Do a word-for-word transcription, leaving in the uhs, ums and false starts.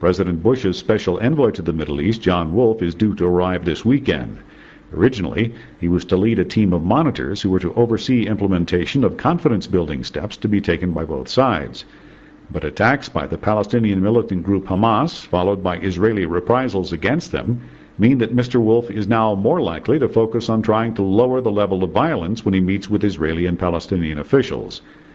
President Bush's special envoy to the Middle East, John Wolf, is due to arrive this weekend. Originally, he was to lead a team of monitors who were to oversee implementation of confidence-building steps to be taken by both sides. But attacks by the Palestinian militant group Hamas, followed by Israeli reprisals against them, mean that Mister Wolf is now more likely to focus on trying to lower the level of violence when he meets with Israeli and Palestinian officials.